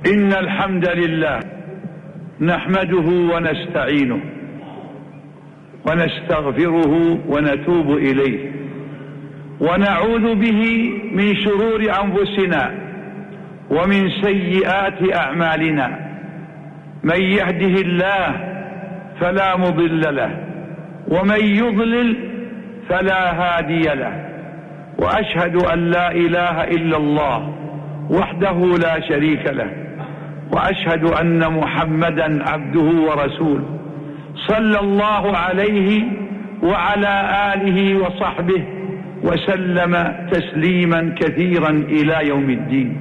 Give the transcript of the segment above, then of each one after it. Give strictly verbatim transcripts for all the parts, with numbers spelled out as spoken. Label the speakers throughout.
Speaker 1: إن الحمد لله نحمده ونستعينه ونستغفره ونتوب إليه ونعوذ به من شرور أنفسنا ومن سيئات أعمالنا. من يهده الله فلا مضل له ومن يضلل فلا هادي له، وأشهد أن لا إله إلا الله وحده لا شريك له، وأشهد أن محمدا عبده ورسوله صلى الله عليه وعلى آله وصحبه وسلم تسليما كثيرا إلى يوم الدين.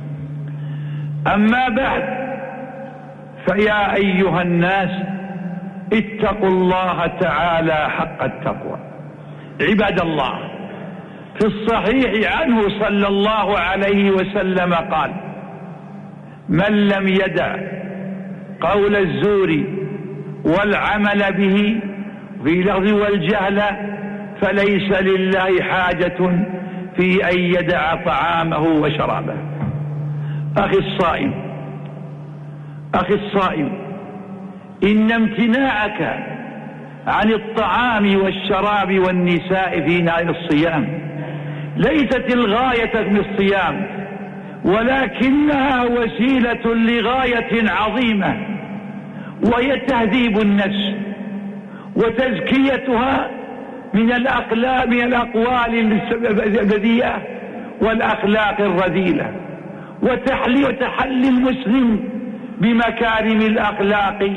Speaker 1: أما بعد، فيا أيها الناس اتقوا الله تعالى حق التقوى. عباد الله، في الصحيح عنه صلى الله عليه وسلم قال: من لم يدع قول الزور والعمل به في لغو والجهل فليس لله حاجة في أن يدع طعامه وشرابه. أخي الصائم أخي الصائم إن امتناعك عن الطعام والشراب والنساء في نهار الصيام ليست الغاية من الصيام، ولكنها وسيلة لغاية عظيمة، وهي تهذيب النفس وتزكيتها من الأقلام من الأقوال البذيئة والأخلاق الرذيلة، وتحلي وتحلي المسلم بمكارم الأخلاق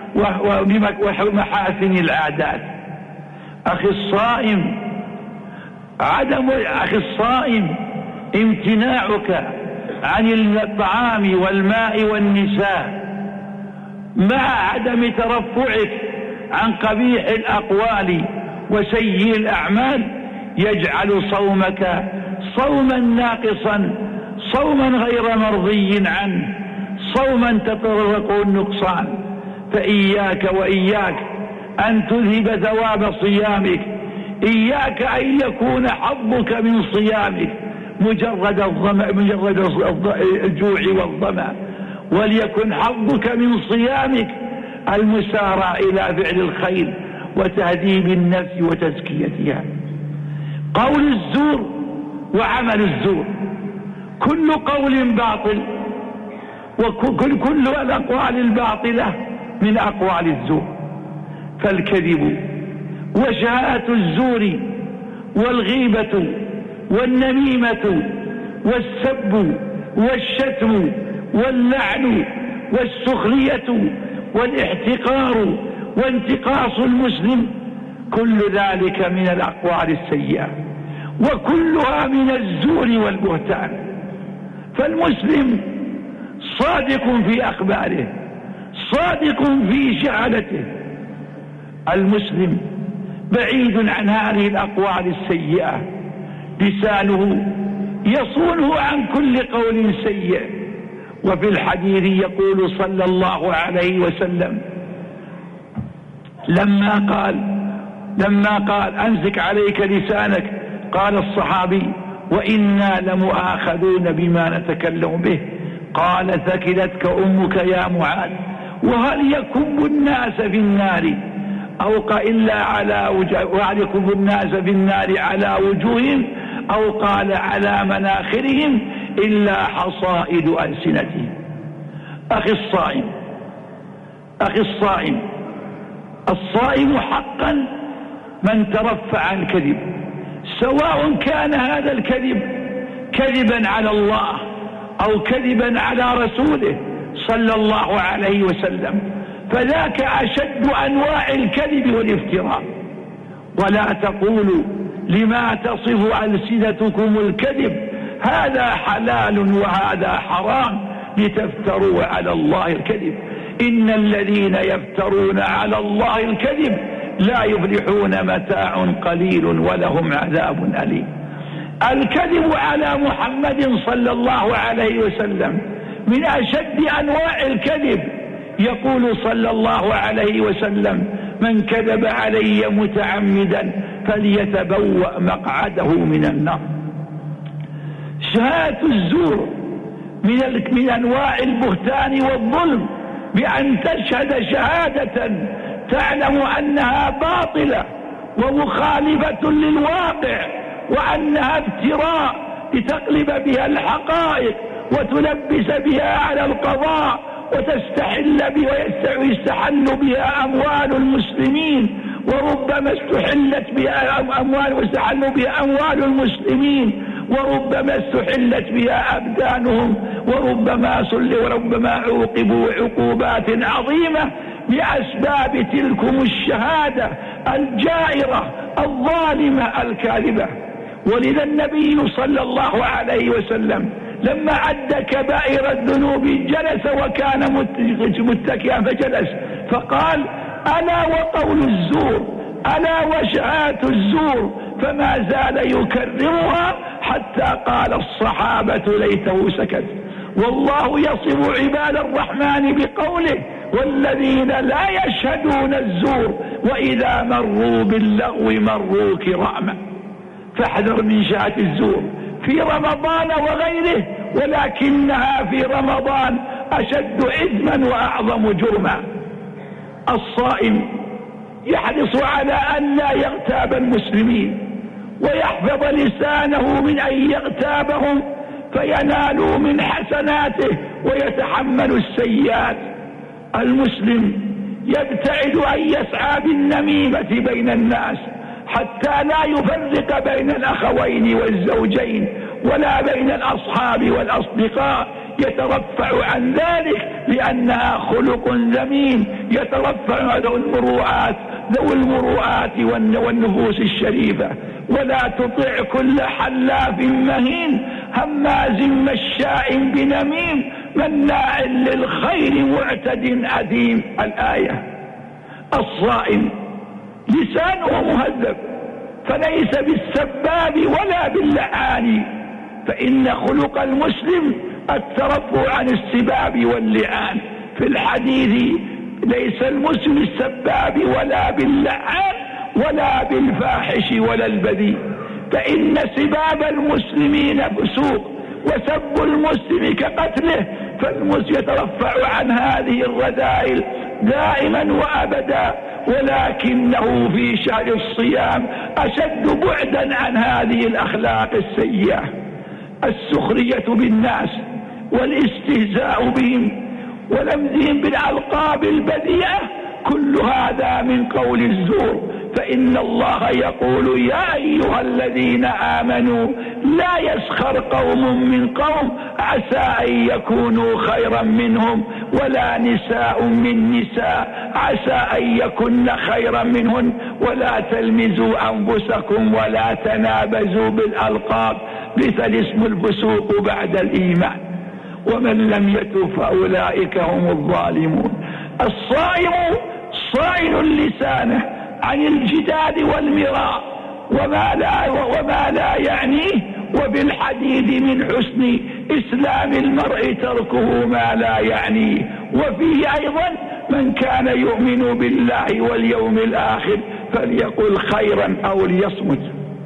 Speaker 1: ومحاسن العادات. أخي الصائم عدم أخي الصائم امتناعك عن الطعام والماء والنساء مع عدم ترفعك عن قبيح الأقوال وسيء الأعمال يجعل صومك صوما ناقصا، صوما غير مرضي عنه، صوما تتطرق النقصان. فإياك وإياك أن تذهب ثواب صيامك، إياك أن يكون حظك من صيامك مجرد الظمأ مجرد الجوع والظمأ، وليكن حظك من صيامك المسارع إلى فعل الخير وتهذيب النفس وتزكيتها. قول الزور وعمل الزور، كل قول باطل، وكل كل الأقوال الباطلة من أقوال الزور. فالكذب وشهادة الزور والغيبة والنميمة والسب والشتم واللعن والسخرية والاحتقار وانتقاص المسلم، كل ذلك من الأقوال السيئة، وكلها من الزور والبهتان. فالمسلم صادق في أخباره، صادق في شهادته. المسلم بعيد عن هذه الأقوال السيئة، لسانه يصونه عن كل قول سيء. وفي الحديث يقول صلى الله عليه وسلم لما قال لما قال أمسك عليك لسانك، قال الصحابي: وإنا لمؤاخذون بما نتكلم به. قال: ثكلتك أمك يا معاذ، وهل يكب الناس في النار أو إلا على وجه وهل يكب الناس في النار على وجوههم أو قال على مناخرهم إلا حصائد ألسنتهم. أخي الصائم أخي الصائم الصائم حقا من ترفع عن الكذب، سواء كان هذا الكذب كذبا على الله أو كذبا على رسوله صلى الله عليه وسلم، فذاك أشد أنواع الكذب والافتراء. ولا تقولوا لما تصف ألسنتكم الكذب هذا حلال وهذا حرام لتفتروا على الله الكذب. إن الذين يفترون على الله الكذب لا يفلحون، متاع قليل ولهم عذاب أليم. الكذب على محمد صلى الله عليه وسلم من أشد أنواع الكذب. يقول صلى الله عليه وسلم: من كذب علي متعمدا فليتبوأ مقعده من النار. شهادة الزور من من أنواع البهتان والظلم بأن تشهد شهادة تعلم أنها باطلة ومخالفة للواقع وأنها افتراء لتقلب بها الحقائق وتلبس بها على القضاء وتستحل بها ويستحل بها أموال المسلمين، وربما استحلت بها أموال واستحل بها أموال المسلمين، وربما استحلت بها أبدانهم، وربما سل وربما عوقبوا عقوبات عظيمة بأسباب تلكم الشهادة الجائرة الظالمة الكاذبة. ولذا النبي صلى الله عليه وسلم لما عد كبائر الذنوب جلس وكان متكئا فجلس فقال: ألا وقول الزور، ألا وشهادة الزور، فما زال يكررها حتى قال الصحابة ليته سكت. والله يصف عباد الرحمن بقوله: والذين لا يشهدون الزور وإذا مروا باللغو مروا كراما. فاحذر من شهادة الزور في رمضان وغيره، ولكنها في رمضان أشد إثما وأعظم جرما. الصائم يحرص على أن لا يغتاب المسلمين ويحفظ لسانه من أن يغتابهم فينالوا من حسناته ويتحمل السيئات. المسلم يبتعد أن يسعى بالنميمة بين الناس حتى لا يفرق بين الأخوين والزوجين ولا بين الأصحاب والأصدقاء، يترفع عن ذلك لأنها خلق ذميم يترفع عن المروءات ذوي المروءات والنفوس الشريفة. ولا تطع كل حلاف مهين هماز مشاء بنميم مناع للخير معتد أثيم. الآية. الصائم لسانه مهذب فليس بالسباب ولا باللعان، فإن خلق المسلم الترفع عن السباب واللعان. في الحديث: ليس المسلم السباب ولا باللعان ولا بالفاحش ولا البذيء، فإن سباب المسلمين فسوق وسب المسلم كقتله، فالمسلم يترفع عن هذه الرذائل دائما وأبدا، ولكنه في شهر الصيام أشد بعدا عن هذه الأخلاق السيئة. السخرية بالناس والاستهزاء بهم ولمزهم بالألقاب البذيئة كل هذا من قول الزور. فإن الله يقول: يا أيها الذين آمنوا لا يسخر قوم من قوم عسى أن يكونوا خيرا منهم ولا نساء من نساء عسى أن يكن خيرا منهن ولا تلمزوا أنفسكم ولا تنابزوا بالألقاب بئس الاسم الفسوق بعد الإيمان ومن لم يتب فأولئك هم الظالمون. الصائم صائل لسانه عن الجدال والمراء وما لا, وما لا يعنيه، وبالحديث من حسن إسلام المرء تركه ما لا يعنيه. وفيه أيضا: من كان يؤمن بالله واليوم الآخر فليقل خيرا أو ليصمت.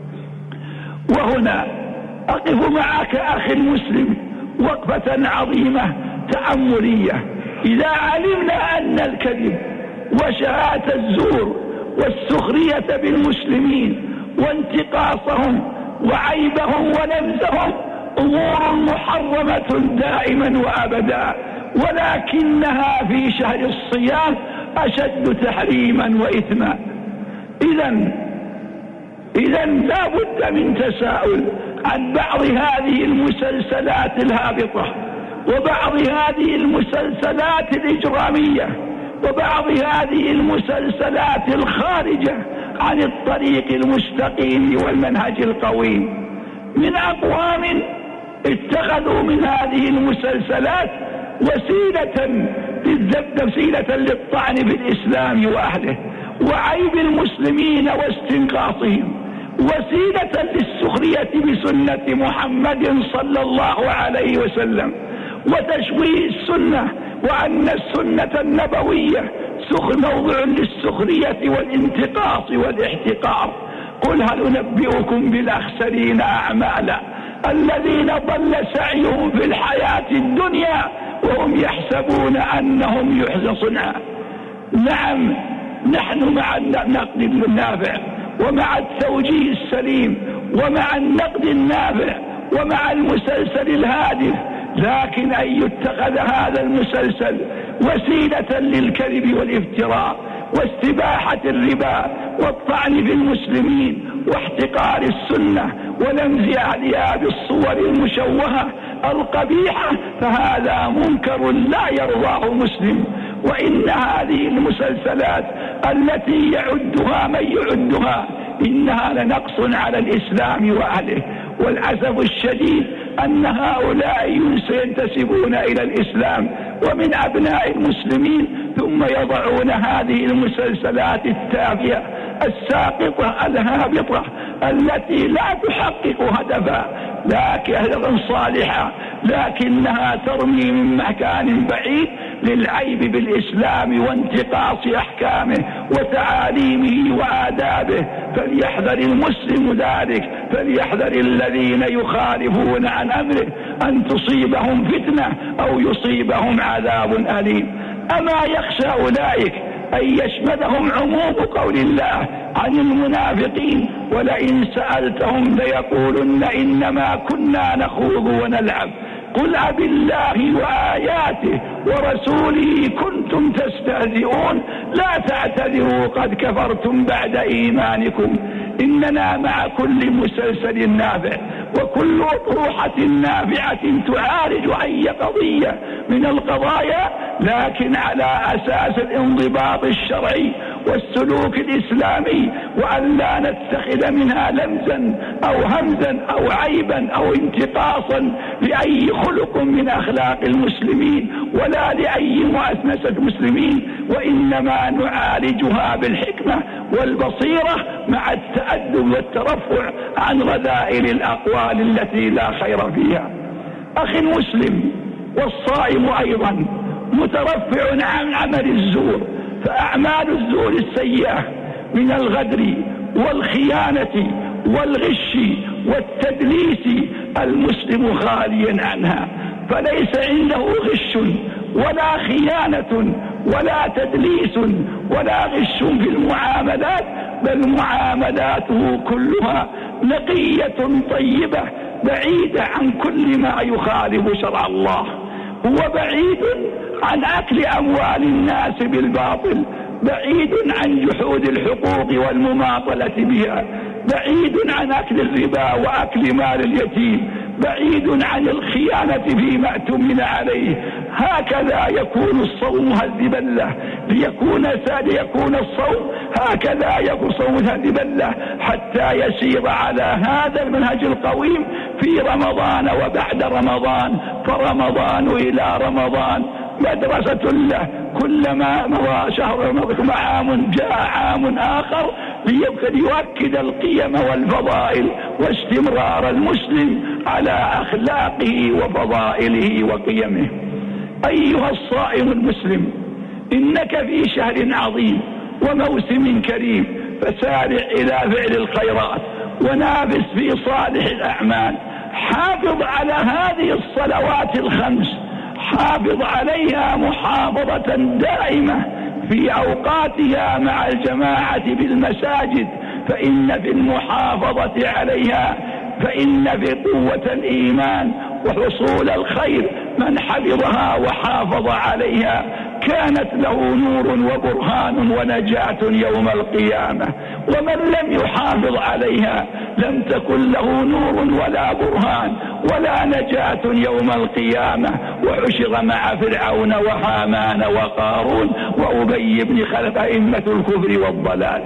Speaker 1: وهنا أقف معك أخي المسلم وقفة عظيمة تأملية. إذا علمنا أن الكذب وشهادة الزور والسخرية بالمسلمين وانتقاصهم وعيبهم ونبذهم أمور محرمة دائما وأبدا، ولكنها في شهر الصيام أشد تحريما وإثما. إذن إذن لا بد من تساؤل عن بعض هذه المسلسلات الهابطة وبعض هذه المسلسلات الإجرامية وبعض هذه المسلسلات الخارجة عن الطريق المستقيم والمنهج القويم، من أقوام اتخذوا من هذه المسلسلات وسيلة للذب وسيلة للطعن في الإسلام وأهله وعيب المسلمين واستنقاصهم، وسيلة للسخرية بسنة محمد صلى الله عليه وسلم وتشويه السنة، وأن السنة النبوية موضع للسخرية والانتقاص والاحتقار. قل هل أنبئكم بالأخسرين أعمالا الذين ضل سعيهم في الحياة الدنيا وهم يحسبون أنهم يحسنون صنعا. نعم، نحن مع النقد النافع ومع التوجيه السليم ومع النقد النافع ومع المسلسل الهادف، لكن أن يتخذ هذا المسلسل وسيلة للكذب والافتراء واستباحة الربا والطعن في المسلمين واحتقار السنة ولمز أهلها بالصور المشوهة القبيحة، فهذا منكر لا يرضاه مسلم. وإن هذه المسلسلات التي يعدها من يعدها إنها لنقص على الإسلام وأهله، والأسف الشديد أن هؤلاء ينتسبون إلى الإسلام ومن أبناء المسلمين ثم يضعون هذه المسلسلات التافهة الساقطة الهابطة التي لا تحقق هدفا لكن هدفا صالحا، لكنها ترمي من مكان بعيد للعيب بالإسلام وانتقاص أحكامه وتعاليمه وآدابه. فليحذر المسلم ذلك، فليحذر الذين يخالفون عن أمره أن تصيبهم فتنة أو يصيبهم عذاب أليم. أما يخشى أولئك أن يشملهم عموم قول الله عن المنافقين ولئن سألتهم ليقولن إنما كنا نخوض ونلعب قل أبالله وآياته ورسوله كنتم تستهزئون لا تعتذروا قد كفرتم بعد إيمانكم. إننا مع كل مسلسل نافع وكل أطروحة نافعة تعالج أي قضية من القضايا، لكن على أساس الانضباط الشرعي والسلوك الإسلامي، وأن لا نتخذ منها لمزا أو همزا أو عيبا أو انتقاصا لأي خلق من أخلاق المسلمين ولا لأي مؤسسة المسلمين، وإنما نعالجها بالحكمة والبصيرة مع التأدب والترفع عن رذائل الأقوال التي لا خير فيها. أخي المسلم، والصائم أيضا مترفع عن عمل الزور، فأعمال الزور السيئة من الغدر والخيانة والغش والتدليس المسلم خاليا عنها، فليس عنده غش ولا خيانة ولا تدليس ولا غش في المعاملات، بل معاملاته كلها نقية طيبة بعيدة عن كل ما يخالف شرع الله. هو بعيد عن أكل أموال الناس بالباطل، بعيد عن جحود الحقوق والمماطلة بها، بعيد عن أكل الربا وأكل مال اليتيم، بعيد عن الخيانة فيما اؤتمن عليه. هكذا يكون الصوم هالذبلة، ليكون ليكون الصوم هكذا يكون صوم هالذبلة حتى يسير على هذا المنهج القويم في رمضان وبعد رمضان، فرمضان إلى رمضان مدرسة له، كلما مضى شهر مضى عام جاء عام آخر ليبقى ليؤكد القيم والفضائل واستمرار المسلم على أخلاقه وفضائله وقيمه. أيها الصائم المسلم، إنك في شهر عظيم وموسم كريم، فسارع إلى فعل الخيرات ونافس في صالح الأعمال. حافظ على هذه الصلوات الخمس، حافظ عليها محافظة دائمة في أوقاتها مع الجماعة بالمساجد، فإن في المحافظة عليها فإن في قوة الإيمان وحصول الخير من حفظها وحافظ عليها كانت له نور وبرهان ونجاة يوم القيامة، ومن لم يحافظ عليها لم تكن له نور ولا برهان ولا نجاة يوم القيامة، وحشر مع فرعون وهامان وقارون وأبي بن خلف أئمة الكفر والضلال.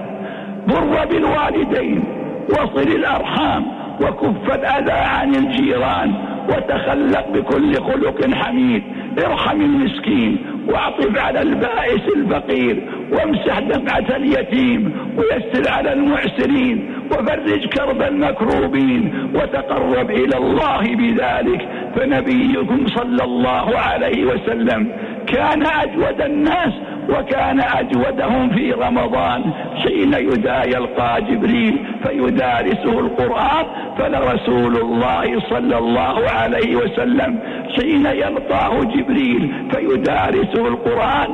Speaker 1: بر بالوالدين وصل الأرحام وكف الأذى عن الجيران وتخلق بكل خلق حميد. ارحم المسكين واعطف على البائس الفقير وامسح دمعة اليتيم ويسر على المعسرين وفرج كرب المكروبين وتقرب إلى الله بذلك، فنبيكم صلى الله عليه وسلم كان أجود الناس وكان أجودهم في رمضان حين يلقى جبريل فيدارسه القرآن، فلرسول الله صلى الله عليه وسلم حين يلقاه جبريل فيدارسه القرآن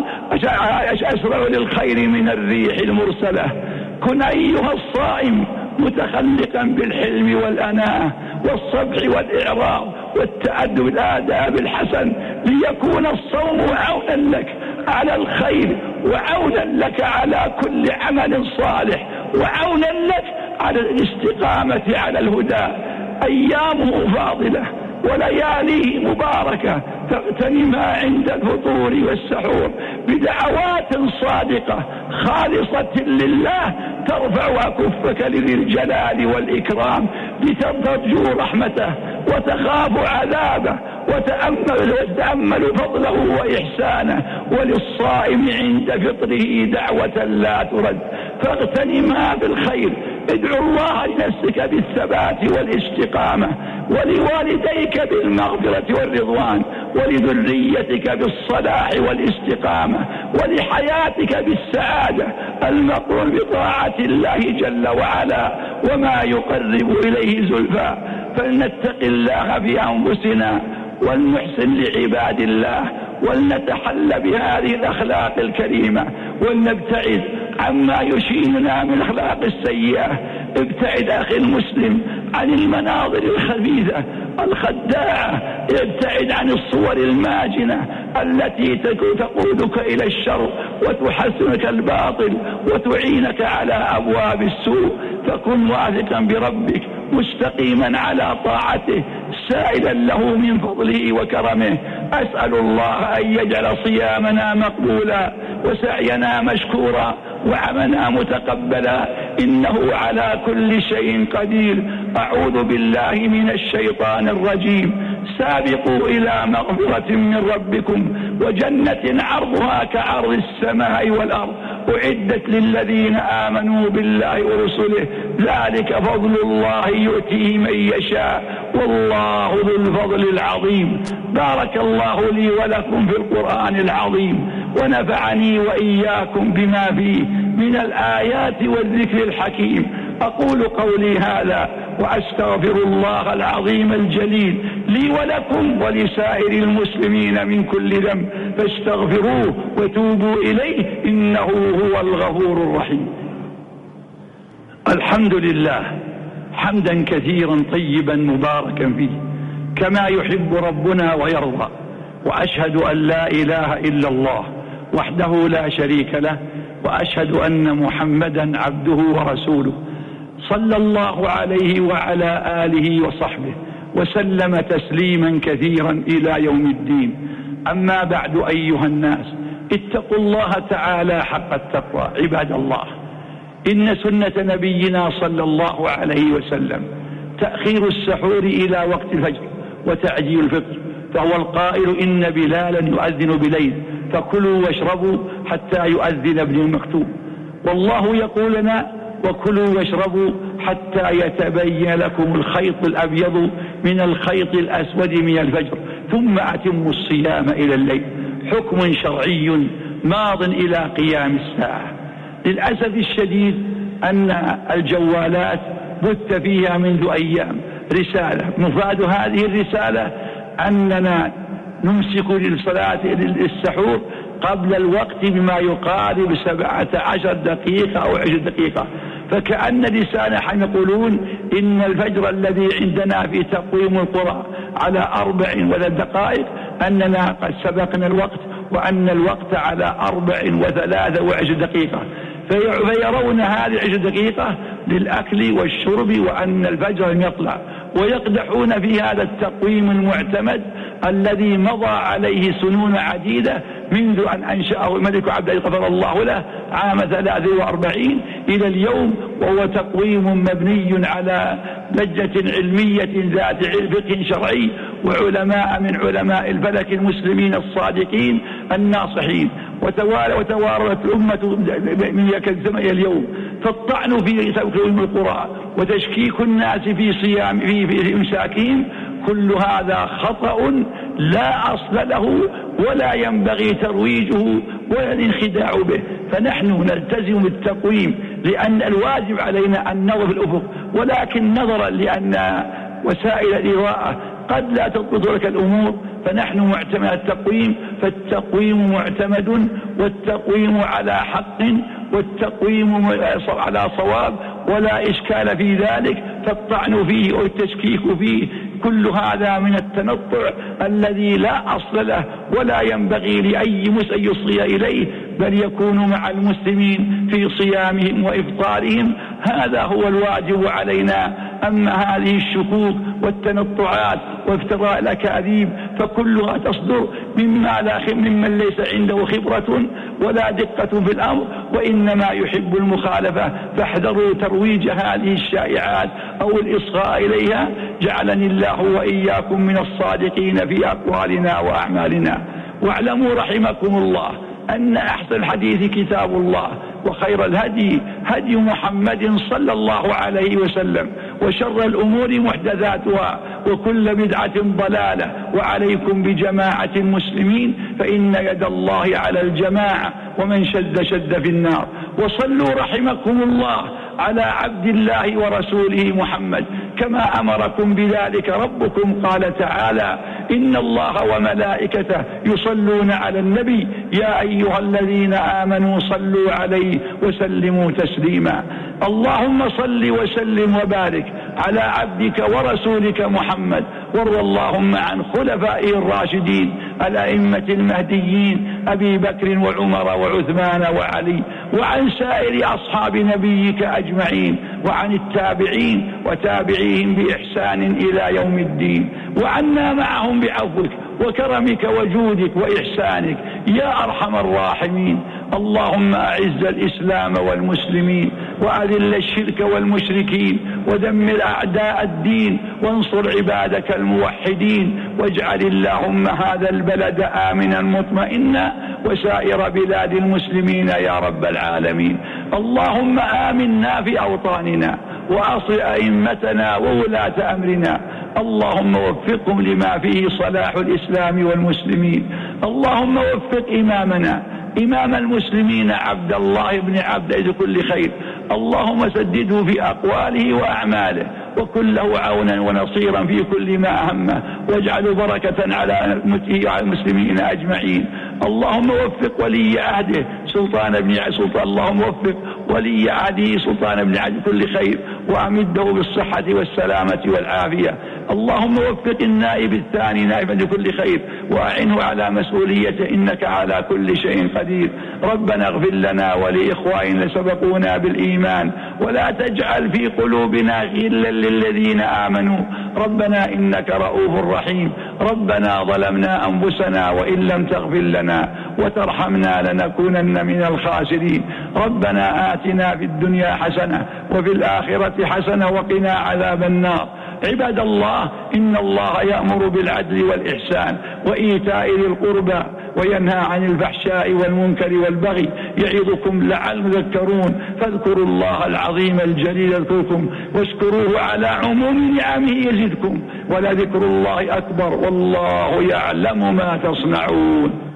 Speaker 1: أسرع للخير من الريح المرسلة. كن أيها الصائم متخلقا بالحلم والأناة والصبح والإعراض والتأدب بالآداب الحسن، ليكون الصوم عونا لك على الخير وعونا لك على كل عمل صالح وعونا لك على الاستقامة على الهدى. أيامه فاضلة ولياليه مباركة، فاغتنمها عند الفطور والسحور بدعوات صادقة خالصة لله ترفع أكفك لذي الجلال والإكرام لترجو رحمته وتخاف عذابه وتأمل, وتأمل فضله وإحسانه. وللصائم عند فطره دعوة لا ترد، فاغتنمها بالخير. ادعو الله لنفسك بالثبات والاستقامة، ولوالديك بالمغفرة والرضوان، ولذريتك بالصلاح والاستقامة، ولحياتك بالسعادة المقرون بطاعة الله جل وعلا وما يقرب إليه زلفى. فلنتق الله في أنفسنا ولنحسن لعباد الله ولنتحلى بهذه الأخلاق الكريمة ولنبتعد عما يشيننا من الأخلاق السيئة. ابتعد أخي المسلم عن المناظر الخبيثة الخداعة، ابتعد عن الصور الماجنة التي تقودك إلى الشر وتحسنك الباطل وتعينك على أبواب السوء. فكن واثقا بربك مستقيما على طاعته سائلا له من فضله وكرمه. أسأل الله أن يجعل صيامنا مقبولا وسعينا مشكورا وعملنا متقبلا، إنه على كل شيء قدير. أعوذ بالله من الشيطان الرجيم. سابقوا إلى مغفرة من ربكم وجنة عرضها كعرض السماء والأرض أعدت للذين آمنوا بالله ورسله، ذلك فضل الله يؤتيه من يشاء والله ذو الفضل العظيم. بارك الله لي ولكم في القرآن العظيم ونفعني وإياكم بما فيه من الآيات والذكر الحكيم. أقول قولي هذا وأستغفر الله العظيم الجليل لي ولكم ولسائر المسلمين من كل ذنب، فاستغفروه وتوبوا إليه إنه هو الغفور الرحيم. الحمد لله حمدا كثيرا طيبا مباركا فيه كما يحب ربنا ويرضى، وأشهد أن لا إله إلا الله وحده لا شريك له، وأشهد أن محمدا عبده ورسوله صلى الله عليه وعلى آله وصحبه وسلم تسليما كثيرا إلى يوم الدين. أما بعد أيها الناس، اتقوا الله تعالى حق التقوى. عباد الله، إن سنة نبينا صلى الله عليه وسلم تأخير السحور إلى وقت الفجر وتعجيل الفطر، فهو القائل إن بلالا يؤذن بليل فكلوا واشربوا حتى يؤذن ابن المكتوم. والله يقول لنا وكلوا واشربوا حتى يتبين لكم الخيط الأبيض من الخيط الأسود من الفجر ثم أتموا الصيام إلى الليل. حكم شرعي ماض إلى قيام الساعة. للأسف الشديد أن الجوالات بث فيها منذ أيام رسالة، مفاد هذه الرسالة أننا نمسك للصلاة للسحور قبل الوقت بما يقارب سبعة عشر دقيقة أو عشر دقيقة، فكأن رسالة يقولون إن الفجر الذي عندنا في تقويم القرى على أربع وثلاث دقائق أننا قد سبقنا الوقت، وأن الوقت على أربع وثلاثة وعشر دقيقة، فيرون هذه عشر دقيقة للأكل والشرب وأن الفجر لم يطلع، ويقدحون في هذا التقويم المعتمد الذي مضى عليه سنون عديدة منذ أن أنشأه الملك عبد العزيز غفر الله له عام ثلاث وأربعين إلى اليوم، وهو تقويم مبني على لجنة علمية ذات فقه شرعي وعلماء من علماء الفلك المسلمين الصادقين الناصحين. وتوالى وتوارثت الأمة من ذاك الزمن إلى اليوم، فالطعن في تقويم القرى وتشكيك الناس في صيام في في إمساكهم كل هذا خطأ لا أصل له ولا ينبغي ترويجه ولا الانخداع به. فنحن نلتزم بالتقويم لأن الواجب علينا أن ننظر في الأفق، ولكن نظرا لأن وسائل الإضاءة قد لا تضبط لك الأمور، فنحن معتمد التقويم. فالتقويم معتمد، والتقويم على حق، والتقويم على صواب، ولا إشكال في ذلك. فالطعن فيه والتشكيك فيه كل هذا من التنطع الذي لا أصل له ولا ينبغي لأي مسلم يصغي إليه، بل يكون مع المسلمين في صيامهم وإفطارهم. هذا هو الواجب علينا. أما هذه الشكوك والتنطعات وافتراء الأكاذيب فكلها تصدر مما لا ممن ليس عنده خبرة ولا دقة في الأمر، وإنما يحب المخالفة. فاحذروا ترويج هذه الشائعات أو الإصغاء إليها. جعلني الله وإياكم من الصادقين في أقوالنا وأعمالنا. واعلموا رحمكم الله أن أحسن الحديث كتاب الله، وخير الهدي هدي محمد صلى الله عليه وسلم، وشر الأمور محدثاتها، وكل بدعة ضلالة. وعليكم بجماعة المسلمين فإن يد الله على الجماعة، ومن شد شد في النار. وصلوا رحمكم الله على عبد الله ورسوله محمد كما أمركم بذلك ربكم. قال تعالى: إن الله وملائكته يصلون على النبي يا أيها الذين آمنوا صلوا عليه وسلموا تسليما. اللهم صل وسلم وبارك على عبدك ورسولك محمد، وارض اللهم عن خلفائه الراشدين الأئمة المهديين أبي بكر وعمر وعثمان وعلي، وعن سائر أصحاب نبيك أجمعين، وعن التابعين وتابعيهم بإحسان إلى يوم الدين، وعنا معهم بعفوك وكرمك وجودك وإحسانك يا أرحم الراحمين. اللهم أعز الإسلام والمسلمين، وأذل الشرك والمشركين، ودمر أعداء الدين، وانصر عبادك الموحدين. واجعل اللهم هذا البلد آمنا مطمئنا، وسائر بلاد المسلمين يا رب العالمين. اللهم آمنا في أوطاننا، وأصل أئمتنا وولاة أمرنا. اللهم وفقهم لما فيه صلاح الإسلام والمسلمين. اللهم وفق إمامنا إمام المسلمين عبد الله بن عبد عز كل خير. اللهم سدده في أقواله وأعماله، وكن له عونا ونصيرا في كل ما أهمه، واجعل بركة على المسلمين أجمعين. اللهم وفق ولي عهده سلطان بن سلطان اللهم وفق ولي عهده سلطان بن عبد كل خير، وأمده بالصحة والسلامة والعافية. اللهم وفق النائب الثاني نائبا لكل خير، وأعنه على مسؤوليته، إنك على كل شيء قدير. ربنا اغفر لنا ولإخواننا سبقونا بالإيمان، ولا تجعل في قلوبنا غلا للذين آمنوا. ربنا إنك رؤوف رحيم. ربنا ظلمنا أنفسنا وإن لم تغفر لنا وترحمنا لنكونن من الخاسرين. ربنا آتنا في الدنيا حسنة وفي الآخرة حسنة وقنا عذاب النار. عباد الله، إن الله يأمر بالعدل والإحسان وإيتاء ذي القربى، وينهى عن الفحشاء والمنكر والبغي، يعظكم لعلكم تذكرون. فاذكروا الله العظيم الجليل يذكركم، واشكروه على عموم نعمه يزدكم، ولذكر الله أكبر، والله يعلم ما تصنعون.